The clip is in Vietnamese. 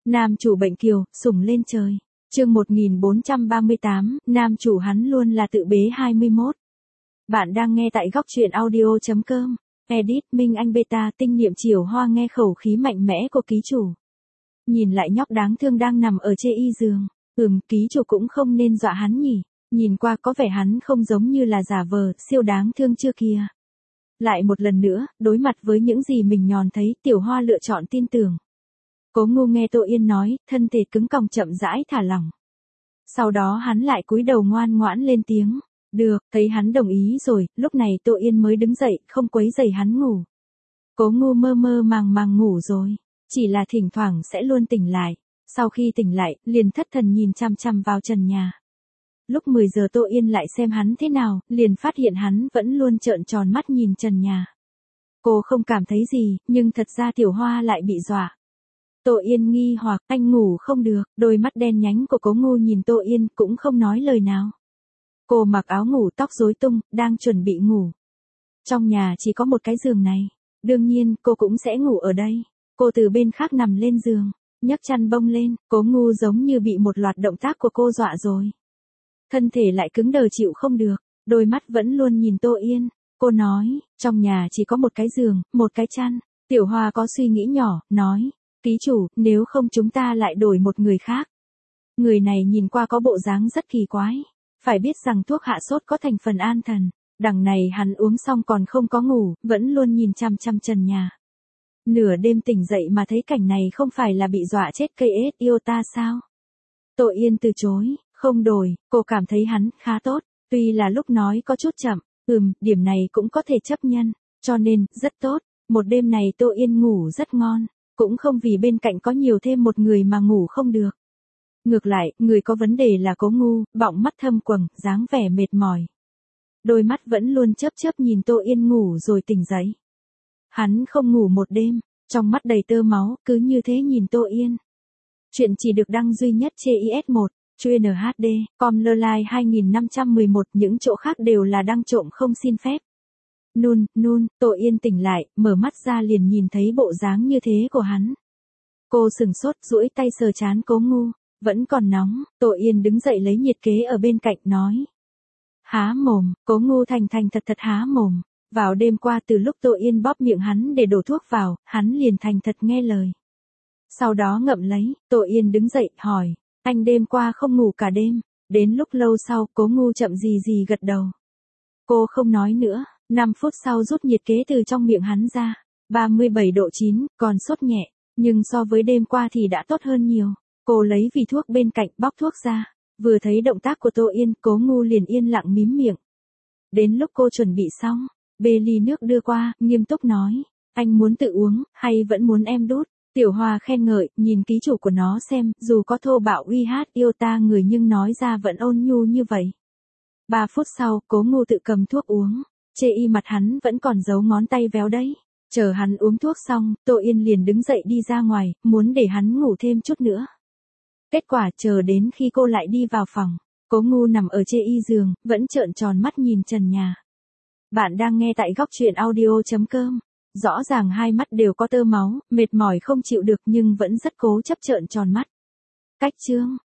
Nam chủ bệnh kiều, sủng lên trời. Chương 1438, nam chủ hắn luôn là tự bế 21. Bạn đang nghe tại góc truyện audio.com. Edit Minh Anh Beta tinh niệm chiều hoa nghe khẩu khí mạnh mẽ của ký chủ. Nhìn lại nhóc đáng thương đang nằm ở chê y giường. Ký chủ cũng không nên dọa hắn nhỉ. Nhìn qua có vẻ hắn không giống như là giả vờ, siêu đáng thương chưa kìa. Lại một lần nữa, đối mặt với những gì mình nhòn thấy, Tiểu Hoa lựa chọn tin tưởng. Cố Ngu nghe Tô Yên nói, thân thể cứng còng chậm rãi thả lỏng. Sau đó hắn lại cúi đầu ngoan ngoãn lên tiếng. Được, thấy hắn đồng ý rồi, lúc này Tô Yên mới đứng dậy, không quấy rầy hắn ngủ. Cố Ngu mơ mơ màng màng ngủ rồi, chỉ là thỉnh thoảng sẽ luôn tỉnh lại. Sau khi tỉnh lại, liền thất thần nhìn chăm chăm vào trần nhà. Lúc 10 giờ Tô Yên lại xem hắn thế nào, liền phát hiện hắn vẫn luôn trợn tròn mắt nhìn trần nhà. Cô không cảm thấy gì, nhưng thật ra Tiểu Hoa lại bị dọa. Tô Yên nghi hoặc, anh ngủ không được, đôi mắt đen nhánh của Cố Ngu nhìn Tô Yên cũng không nói lời nào. Cô mặc áo ngủ tóc rối tung, đang chuẩn bị ngủ. Trong nhà chỉ có một cái giường này, đương nhiên cô cũng sẽ ngủ ở đây. Cô từ bên khác nằm lên giường, nhấc chăn bông lên, Cố Ngu giống như bị một loạt động tác của cô dọa rồi. Thân thể lại cứng đờ chịu không được, đôi mắt vẫn luôn nhìn Tô Yên. Cô nói, trong nhà chỉ có một cái giường, một cái chăn. Tiểu Hoa có suy nghĩ nhỏ, nói, ký chủ, nếu không chúng ta lại đổi một người khác. Người này nhìn qua có bộ dáng rất kỳ quái. Phải biết rằng thuốc hạ sốt có thành phần an thần. Đằng này hắn uống xong còn không có ngủ, vẫn luôn nhìn chăm chăm trần nhà. Nửa đêm tỉnh dậy mà thấy cảnh này không phải là bị dọa chết cây ết yêu ta sao? Tô Yên từ chối, không đổi, cô cảm thấy hắn khá tốt. Tuy là lúc nói có chút chậm, điểm này cũng có thể chấp nhận, cho nên, rất tốt. Một đêm này Tô Yên ngủ rất ngon, cũng không vì bên cạnh có nhiều thêm một người mà ngủ không được. Ngược lại, người có vấn đề là Cố Ngu, bọng mắt thâm quầng, dáng vẻ mệt mỏi. Đôi mắt vẫn luôn chớp chớp nhìn Tô Yên ngủ rồi tỉnh dậy. Hắn không ngủ một đêm, trong mắt đầy tơ máu, cứ như thế nhìn Tô Yên. Chuyện chỉ được đăng duy nhất trên IS1, chuyên HD, com Lơ 2511, những chỗ khác đều là đăng trộm không xin phép. Tô Yên tỉnh lại, mở mắt ra liền nhìn thấy bộ dáng như thế của hắn. Cô sừng sốt, duỗi tay sờ trán Cố Ngu, vẫn còn nóng. Tô Yên đứng dậy lấy nhiệt kế ở bên cạnh nói. Há mồm, Cố Ngu thành thật há mồm. Vào đêm qua từ lúc Tô Yên bóp miệng hắn để đổ thuốc vào, hắn liền thành thật nghe lời. Sau đó ngậm lấy, Tô Yên đứng dậy, hỏi, anh đêm qua không ngủ cả đêm. Đến lúc lâu sau, Cố Ngu chậm gì gật đầu. Cô không nói nữa, 5 phút sau rút nhiệt kế từ trong miệng hắn ra. 37 độ 9, còn sốt nhẹ, nhưng so với đêm qua thì đã tốt hơn nhiều. Cô lấy vỉ thuốc bên cạnh bóc thuốc ra. Vừa thấy động tác của Tô Yên, Cố Ngu liền yên lặng mím miệng. Đến lúc cô chuẩn bị xong, bê ly nước đưa qua, nghiêm túc nói, anh muốn tự uống, hay vẫn muốn em đút? Tiểu Hoa khen ngợi, nhìn ký chủ của nó xem, dù có thô bạo uy hát yêu ta người nhưng nói ra vẫn ôn nhu như vậy. 3 phút sau, Cố Ngu tự cầm thuốc uống, chê y mặt hắn vẫn còn giấu ngón tay véo đấy. Chờ hắn uống thuốc xong, Tô Yên liền đứng dậy đi ra ngoài, muốn để hắn ngủ thêm chút nữa. Kết quả chờ đến khi cô lại đi vào phòng, Cố Ngu nằm ở chê y giường, vẫn trợn tròn mắt nhìn trần nhà. Bạn đang nghe tại góc truyện audio.com. Rõ ràng hai mắt đều có tơ máu, mệt mỏi không chịu được nhưng vẫn rất cố chấp trợn tròn mắt. Cách chương